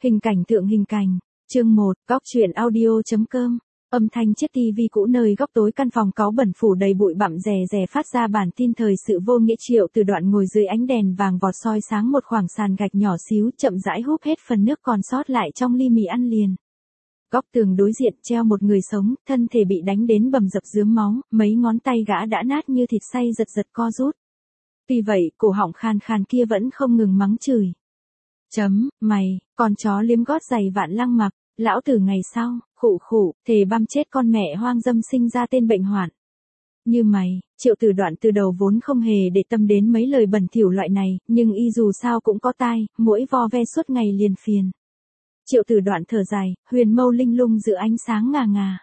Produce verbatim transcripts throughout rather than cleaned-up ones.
Hình cảnh thượng hình cảnh. Chương một, Góc truyện audio.com. Âm thanh chiếc tivi cũ nơi góc tối căn phòng cáu bẩn phủ đầy bụi bặm rè rè phát ra bản tin thời sự vô nghĩa. Triệu Từ Đoạn ngồi dưới ánh đèn vàng vọt soi sáng một khoảng sàn gạch nhỏ xíu, chậm rãi húp hết phần nước còn sót lại trong ly mì ăn liền. Góc tường đối diện treo một người sống, thân thể bị đánh đến bầm dập rướm máu, mấy ngón tay gã đã nát như thịt xay giật giật co rút. Tuy vậy, cổ họng khan khan kia vẫn không ngừng mắng chửi. Chấm, mày, con chó liếm gót giày Vạn Lăng Mặc, lão tử ngày sau, khụ khụ, thề băm chết con mẹ hoang dâm sinh ra tên bệnh hoạn. Như mày, Triệu Từ Đoạn từ đầu vốn không hề để tâm đến mấy lời bẩn thỉu loại này, nhưng y dù sao cũng có tai, mỗi vo ve suốt ngày liền phiền. Triệu Từ Đoạn thở dài, huyền mâu linh lung giữa ánh sáng ngà ngà.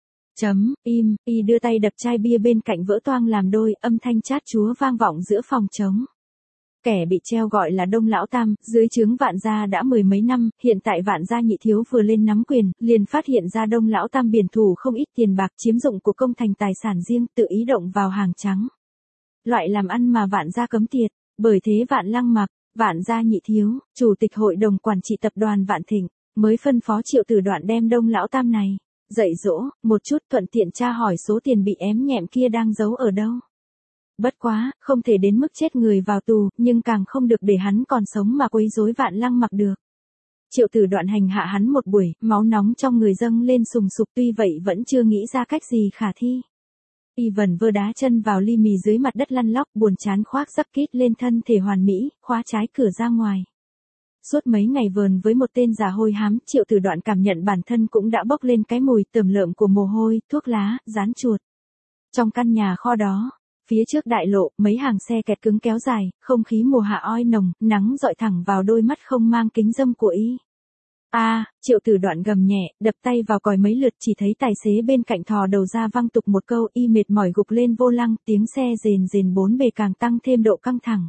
Chấm, im, y đưa tay đập chai bia bên cạnh vỡ toang làm đôi, âm thanh chát chúa vang vọng giữa phòng trống. Kẻ bị treo gọi là Đông Lão Tam, dưới trướng Vạn gia đã mười mấy năm, hiện tại Vạn gia nhị thiếu vừa lên nắm quyền, liền phát hiện ra Đông Lão Tam biển thủ không ít tiền bạc chiếm dụng của công thành tài sản riêng, tự ý động vào hàng trắng. Loại làm ăn mà Vạn gia cấm tiệt, bởi thế Vạn Lăng Mặc, Vạn gia nhị thiếu, chủ tịch hội đồng quản trị tập đoàn Vạn Thịnh, mới phân phó Triệu Từ Đoạn đem Đông Lão Tam này dạy dỗ một chút, thuận tiện tra hỏi số tiền bị ém nhẹm kia đang giấu ở đâu. Bất quá, không thể đến mức chết người vào tù, nhưng càng không được để hắn còn sống mà quấy rối Vạn Lăng Mặc được. Triệu Từ Đoạn hành hạ hắn một buổi, máu nóng trong người dâng lên sùng sục, tuy vậy vẫn chưa nghĩ ra cách gì khả thi. Y vần vơ đá chân vào ly mì dưới mặt đất lăn lóc, buồn chán khoác giáp kít lên thân thể hoàn mỹ, khóa trái cửa ra ngoài. Suốt mấy ngày vờn với một tên già hôi hám, Triệu Từ Đoạn cảm nhận bản thân cũng đã bốc lên cái mùi tởm lợm của mồ hôi, thuốc lá, rán chuột. Trong căn nhà kho đó, phía trước đại lộ, mấy hàng xe kẹt cứng kéo dài, không khí mùa hạ oi nồng, nắng dọi thẳng vào đôi mắt không mang kính râm của y. A, à, Triệu Từ Đoạn gầm nhẹ, đập tay vào còi mấy lượt, chỉ thấy tài xế bên cạnh thò đầu ra văng tục một câu, y mệt mỏi gục lên vô lăng, tiếng xe rền rền bốn bề càng tăng thêm độ căng thẳng.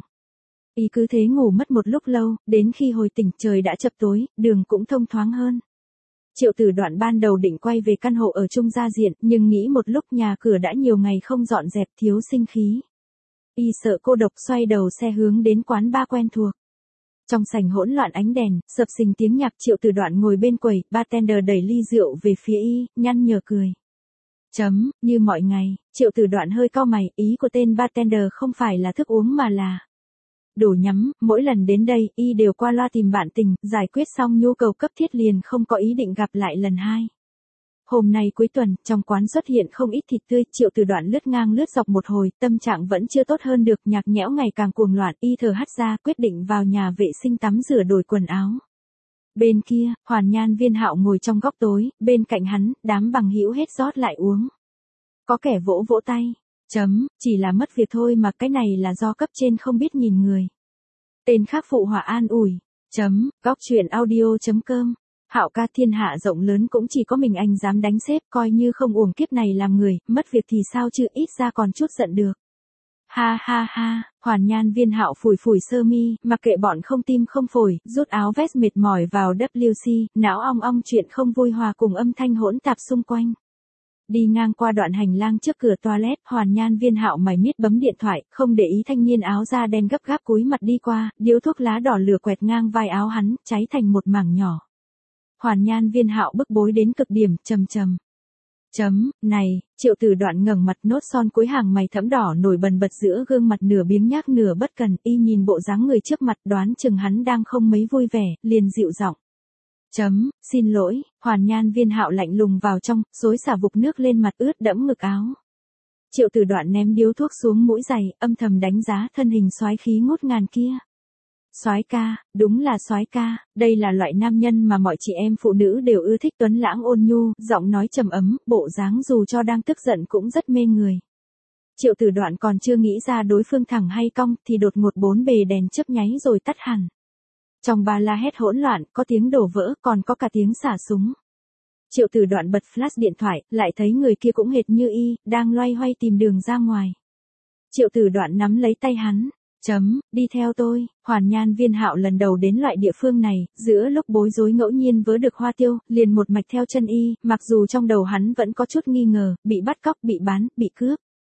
Y cứ thế ngủ mất một lúc lâu, đến khi hồi tỉnh trời đã chập tối, đường cũng thông thoáng hơn. Triệu Từ Đoạn ban đầu định quay về căn hộ ở Trung Gia Diện, nhưng nghĩ một lúc nhà cửa đã nhiều ngày không dọn dẹp, thiếu sinh khí. Y sợ cô độc, xoay đầu xe hướng đến quán bar quen thuộc. Trong sảnh hỗn loạn ánh đèn, sập sình tiếng nhạc, Triệu Từ Đoạn ngồi bên quầy, bartender đẩy ly rượu về phía y, nhăn nhở cười. Chấm, như mọi ngày, Triệu Từ Đoạn hơi cau mày, ý của tên bartender không phải là thức uống mà là đồ nhắm, mỗi lần đến đây, y đều qua loa tìm bạn tình, giải quyết xong nhu cầu cấp thiết liền không có ý định gặp lại lần hai. Hôm nay cuối tuần, trong quán xuất hiện không ít thịt tươi, Triệu Từ Đoạn lướt ngang lướt dọc một hồi, tâm trạng vẫn chưa tốt hơn được, nhạc nhẽo ngày càng cuồng loạn, y thở hắt ra, quyết định vào nhà vệ sinh tắm rửa đổi quần áo. Bên kia, Hoàn Nhan Viên Hạo ngồi trong góc tối, bên cạnh hắn, đám bằng hữu hết rót lại uống. Có kẻ vỗ vỗ tay. Chấm, chỉ là mất việc thôi mà, cái này là do cấp trên không biết nhìn người. Tên khác phụ họa an ủi. Chấm, Góc truyện audio.com. Hạo ca, thiên hạ rộng lớn cũng chỉ có mình anh dám đánh sếp, coi như không uổng kiếp này làm người, mất việc thì sao chứ, ít ra còn chút giận được. Ha ha ha, Hoàn Nhan Viên Hạo phủi phủi sơ mi, mặc kệ bọn không tim không phổi, rút áo vest mệt mỏi vào W C, não ong ong chuyện không vui hòa cùng âm thanh hỗn tạp xung quanh. Đi ngang qua đoạn hành lang trước cửa toilet, Hoàn Nhan Viên Hạo mải miết bấm điện thoại, không để ý thanh niên áo da đen gấp gáp cúi mặt đi qua, điếu thuốc lá đỏ lửa quẹt ngang vai áo hắn, cháy thành một mảng nhỏ. Hoàn Nhan Viên Hạo bức bối đến cực điểm, trầm trầm. Chấm, này, Triệu Từ Đoạn ngẩng mặt, nốt son cuối hàng mày thẫm đỏ nổi bần bật giữa gương mặt nửa biếng nhác nửa bất cần, y nhìn bộ dáng người trước mặt đoán chừng hắn đang không mấy vui vẻ, liền dịu giọng. Chấm, xin lỗi, Hoàn Nhan Viên Hạo lạnh lùng vào trong, xối xả vục nước lên mặt ướt đẫm ngực áo. Triệu Từ Đoạn ném điếu thuốc xuống mũi giày, âm thầm đánh giá thân hình soái khí ngút ngàn kia. Soái ca, đúng là soái ca, đây là loại nam nhân mà mọi chị em phụ nữ đều ưa thích, tuấn lãng ôn nhu, giọng nói trầm ấm, bộ dáng dù cho đang tức giận cũng rất mê người. Triệu Từ Đoạn còn chưa nghĩ ra đối phương thẳng hay cong, thì đột ngột bốn bề đèn chớp nháy rồi tắt hẳn. Trong ba la hét hỗn loạn, có tiếng đổ vỡ, còn có cả tiếng xả súng. Triệu Từ Đoạn bật flash điện thoại, lại thấy người kia cũng hệt như y, đang loay hoay tìm đường ra ngoài. Triệu Từ Đoạn nắm lấy tay hắn. Chấm, đi theo tôi. Hoàn Nhan Viên Hạo lần đầu đến loại địa phương này, giữa lúc bối rối ngẫu nhiên vớ được hoa tiêu, liền một mạch theo chân y, mặc dù trong đầu hắn vẫn có chút nghi ngờ, bị bắt cóc, bị bán, bị cướp.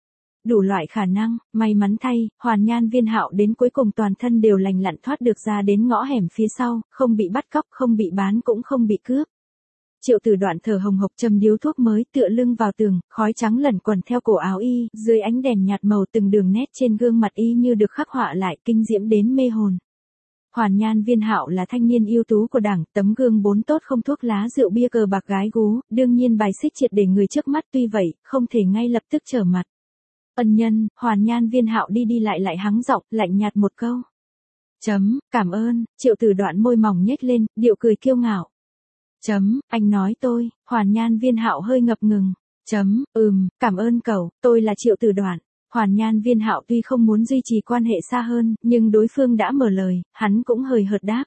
Đủ loại khả năng, may mắn thay, Hoàn Nhan Viên Hạo đến cuối cùng toàn thân đều lành lặn thoát được ra đến ngõ hẻm phía sau, không bị bắt cóc, không bị bán cũng không bị cướp. Triệu Tử Đoạn thở hồng hộc châm điếu thuốc mới, tựa lưng vào tường, khói trắng lẩn quẩn theo cổ áo y, dưới ánh đèn nhạt màu từng đường nét trên gương mặt y như được khắc họa lại, kinh diễm đến mê hồn. Hoàn Nhan Viên Hạo là thanh niên ưu tú của Đảng, tấm gương bốn tốt không thuốc lá rượu bia cờ bạc gái gú, đương nhiên bài xích triệt để người trước mắt, tuy vậy, không thể ngay lập tức trở mặt. Ân nhân, Hoàn Nhan Viên Hạo đi đi lại lại hắng giọng, lạnh nhạt một câu. Chấm, cảm ơn, Triệu Tử Đoạn môi mỏng nhếch lên, điệu cười kiêu ngạo. Chấm, anh nói tôi, Hoàn Nhan Viên Hạo hơi ngập ngừng. Chấm, ừm, cảm ơn cậu, tôi là Triệu Tử Đoạn. Hoàn Nhan Viên Hạo tuy không muốn duy trì quan hệ xa hơn, nhưng đối phương đã mở lời, hắn cũng hời hợt đáp.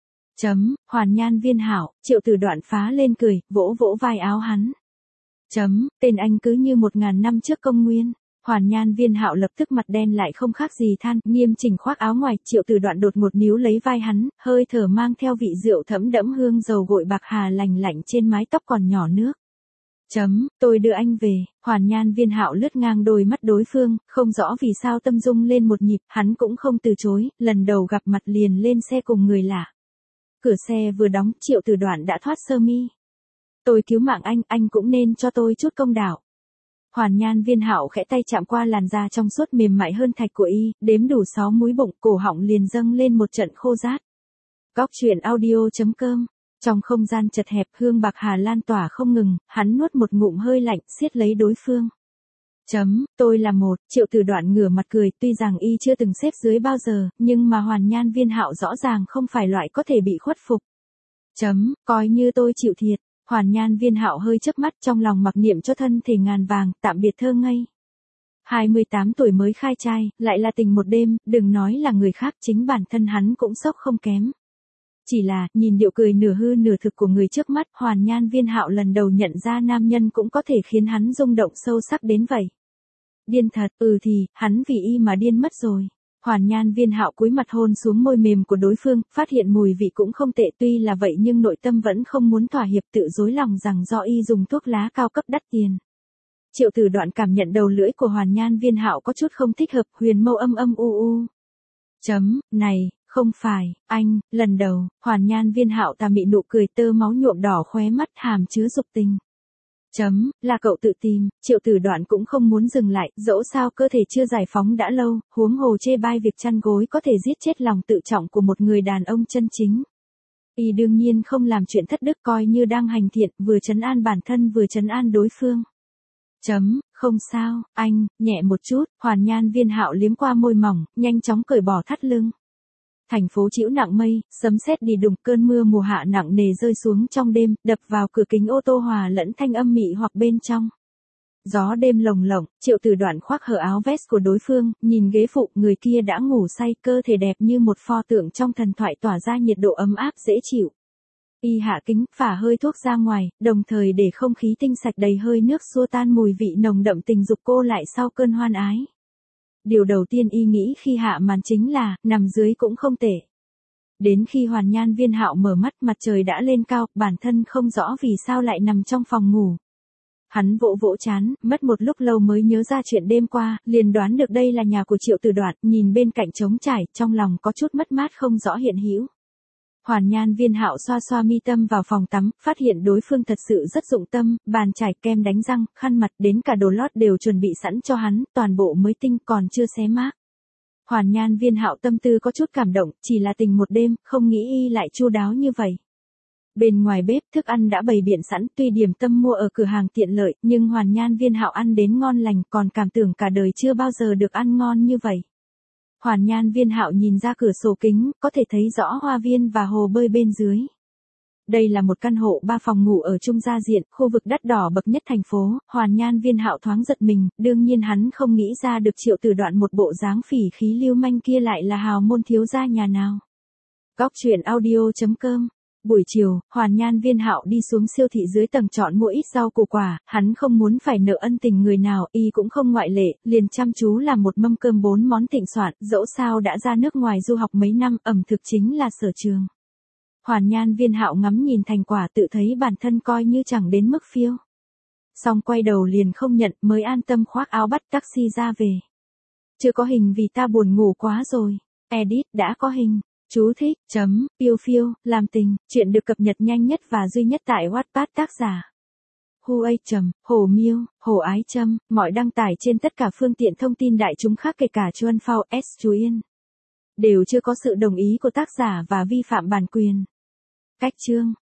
Chấm, Hoàn Nhan Viên Hạo, Triệu Tử Đoạn phá lên cười, vỗ vỗ vai áo hắn. Chấm, tên anh cứ như một ngàn năm trước công nguyên. Hoàn Nhan Viên Hạo lập tức mặt đen lại không khác gì than, nghiêm chỉnh khoác áo ngoài, Triệu Tử Đoạn đột ngột níu lấy vai hắn, hơi thở mang theo vị rượu thẫm đẫm hương dầu gội bạc hà lành lạnh trên mái tóc còn nhỏ nước. Chấm, tôi đưa anh về. Hoàn Nhan Viên Hạo lướt ngang đôi mắt đối phương, không rõ vì sao tâm rung lên một nhịp, hắn cũng không từ chối, lần đầu gặp mặt liền lên xe cùng người lạ. Cửa xe vừa đóng, Triệu Tử Đoạn đã thoát sơ mi. Tôi cứu mạng anh, anh cũng nên cho tôi chút công đạo. Hoàn Nhan Viên Hạo khẽ tay chạm qua làn da trong suốt mềm mại hơn thạch của y, đếm đủ sáu múi bụng, cổ họng liền dâng lên một trận khô rát. Góc truyện audio chấm com. Trong không gian chật hẹp, hương bạc hà lan tỏa không ngừng, hắn nuốt một ngụm hơi lạnh, siết lấy đối phương. Chấm, tôi là một, Triệu Tử Đoạn ngửa mặt cười, tuy rằng y chưa từng xếp dưới bao giờ, nhưng mà Hoàn Nhan Viên Hạo rõ ràng không phải loại có thể bị khuất phục. Chấm, coi như tôi chịu thiệt. Hoàn Nhan Viên Hạo hơi chớp mắt, trong lòng mặc niệm cho thân thể ngàn vàng, tạm biệt thơ ngây. hai mươi tám tuổi mới khai trai, lại là tình một đêm, đừng nói là người khác, chính bản thân hắn cũng sốc không kém. Chỉ là, nhìn điệu cười nửa hư nửa thực của người trước mắt, Hoàn Nhan Viên Hạo lần đầu nhận ra nam nhân cũng có thể khiến hắn rung động sâu sắc đến vậy. Điên thật, ừ thì, hắn vì y mà điên mất rồi. Hoàn Nhan Viên Hạo cúi mặt hôn xuống môi mềm của đối phương, phát hiện mùi vị cũng không tệ, tuy là vậy nhưng nội tâm vẫn không muốn thỏa hiệp, tự dối lòng rằng do y dùng thuốc lá cao cấp đắt tiền. Triệu Tử Đoạn cảm nhận đầu lưỡi của Hoàn Nhan Viên Hạo có chút không thích hợp, huyền mâu âm âm u u. Chấm, này, không phải, anh, lần đầu, Hoàn Nhan Viên Hạo tà mị nụ cười tơ máu nhuộm đỏ khóe mắt hàm chứa dục tình. Chấm, là cậu tự tìm, Triệu Tử Đoạn cũng không muốn dừng lại, dẫu sao cơ thể chưa giải phóng đã lâu, huống hồ chê bai việc chăn gối có thể giết chết lòng tự trọng của một người đàn ông chân chính. Y đương nhiên không làm chuyện thất đức, coi như đang hành thiện, vừa trấn an bản thân vừa trấn an đối phương. Chấm, không sao, anh, nhẹ một chút, Hoàn Nhan Viên Hạo liếm qua môi mỏng, nhanh chóng cởi bỏ thắt lưng. Thành phố trĩu nặng mây, sấm sét đi đùng, cơn mưa mùa hạ nặng nề rơi xuống trong đêm, đập vào cửa kính ô tô hòa lẫn thanh âm mị hoặc bên trong. Gió đêm lồng lộng, Triệu Tử Đoạn khoác hở áo vest của đối phương, nhìn ghế phụ, người kia đã ngủ say, cơ thể đẹp như một pho tượng trong thần thoại tỏa ra nhiệt độ ấm áp dễ chịu. Y hạ kính, phả hơi thuốc ra ngoài, đồng thời để không khí tinh sạch đầy hơi nước xua tan mùi vị nồng đậm tình dục cô lại sau cơn hoan ái. Điều đầu tiên y nghĩ khi hạ màn chính là, nằm dưới cũng không tệ. Đến khi Hoàn Nhan Viên Hạo mở mắt, mặt trời đã lên cao, bản thân không rõ vì sao lại nằm trong phòng ngủ. Hắn vỗ vỗ trán, mất một lúc lâu mới nhớ ra chuyện đêm qua, liền đoán được đây là nhà của Triệu Tử Đoạn, nhìn bên cạnh trống trải, trong lòng có chút mất mát không rõ hiện hữu. Hoàn Nhan Viên Hạo xoa xoa mi tâm vào phòng tắm, phát hiện đối phương thật sự rất dụng tâm, bàn chải, kem đánh răng, khăn mặt, đến cả đồ lót đều chuẩn bị sẵn cho hắn, toàn bộ mới tinh còn chưa xé mác. Hoàn Nhan Viên Hạo tâm tư có chút cảm động, chỉ là tình một đêm, không nghĩ y lại chu đáo như vậy. Bên ngoài bếp, thức ăn đã bày biện sẵn, tuy điểm tâm mua ở cửa hàng tiện lợi, nhưng Hoàn Nhan Viên Hạo ăn đến ngon lành, còn cảm tưởng cả đời chưa bao giờ được ăn ngon như vậy. Hoàn Nhan Viên Hạo nhìn ra cửa sổ kính, có thể thấy rõ hoa viên và hồ bơi bên dưới. Đây là một căn hộ ba phòng ngủ ở trung gia diện, khu vực đắt đỏ bậc nhất thành phố. Hoàn Nhan Viên Hạo thoáng giật mình, đương nhiên hắn không nghĩ ra được Triệu Tử Đoạn một bộ dáng phỉ khí lưu manh kia lại là hào môn thiếu gia nhà nào. Góc truyện audio chấm com. Buổi chiều, Hoàn Nhan Viên Hạo đi xuống siêu thị dưới tầng chọn mua ít rau củ quả, hắn không muốn phải nợ ân tình người nào, y cũng không ngoại lệ, liền chăm chú làm một mâm cơm bốn món thịnh soạn, dẫu sao đã ra nước ngoài du học mấy năm, ẩm thực chính là sở trường. Hoàn Nhan Viên Hạo ngắm nhìn thành quả, tự thấy bản thân coi như chẳng đến mức phiêu. Xong quay đầu liền không nhận, mới an tâm khoác áo bắt taxi ra về. Chưa có hình vì ta buồn ngủ quá rồi. Edit đã có hình. Chú thích, chấm, phiêu phiêu, làm tình, chuyện được cập nhật nhanh nhất và duy nhất tại Wattpad tác giả. Huay chấm, Hồ Miêu, Hồ Ái Trâm, mọi đăng tải trên tất cả phương tiện thông tin đại chúng khác kể cả Chuan Phao S Chú Yên. Đều chưa có sự đồng ý của tác giả và vi phạm bản quyền. Cách chương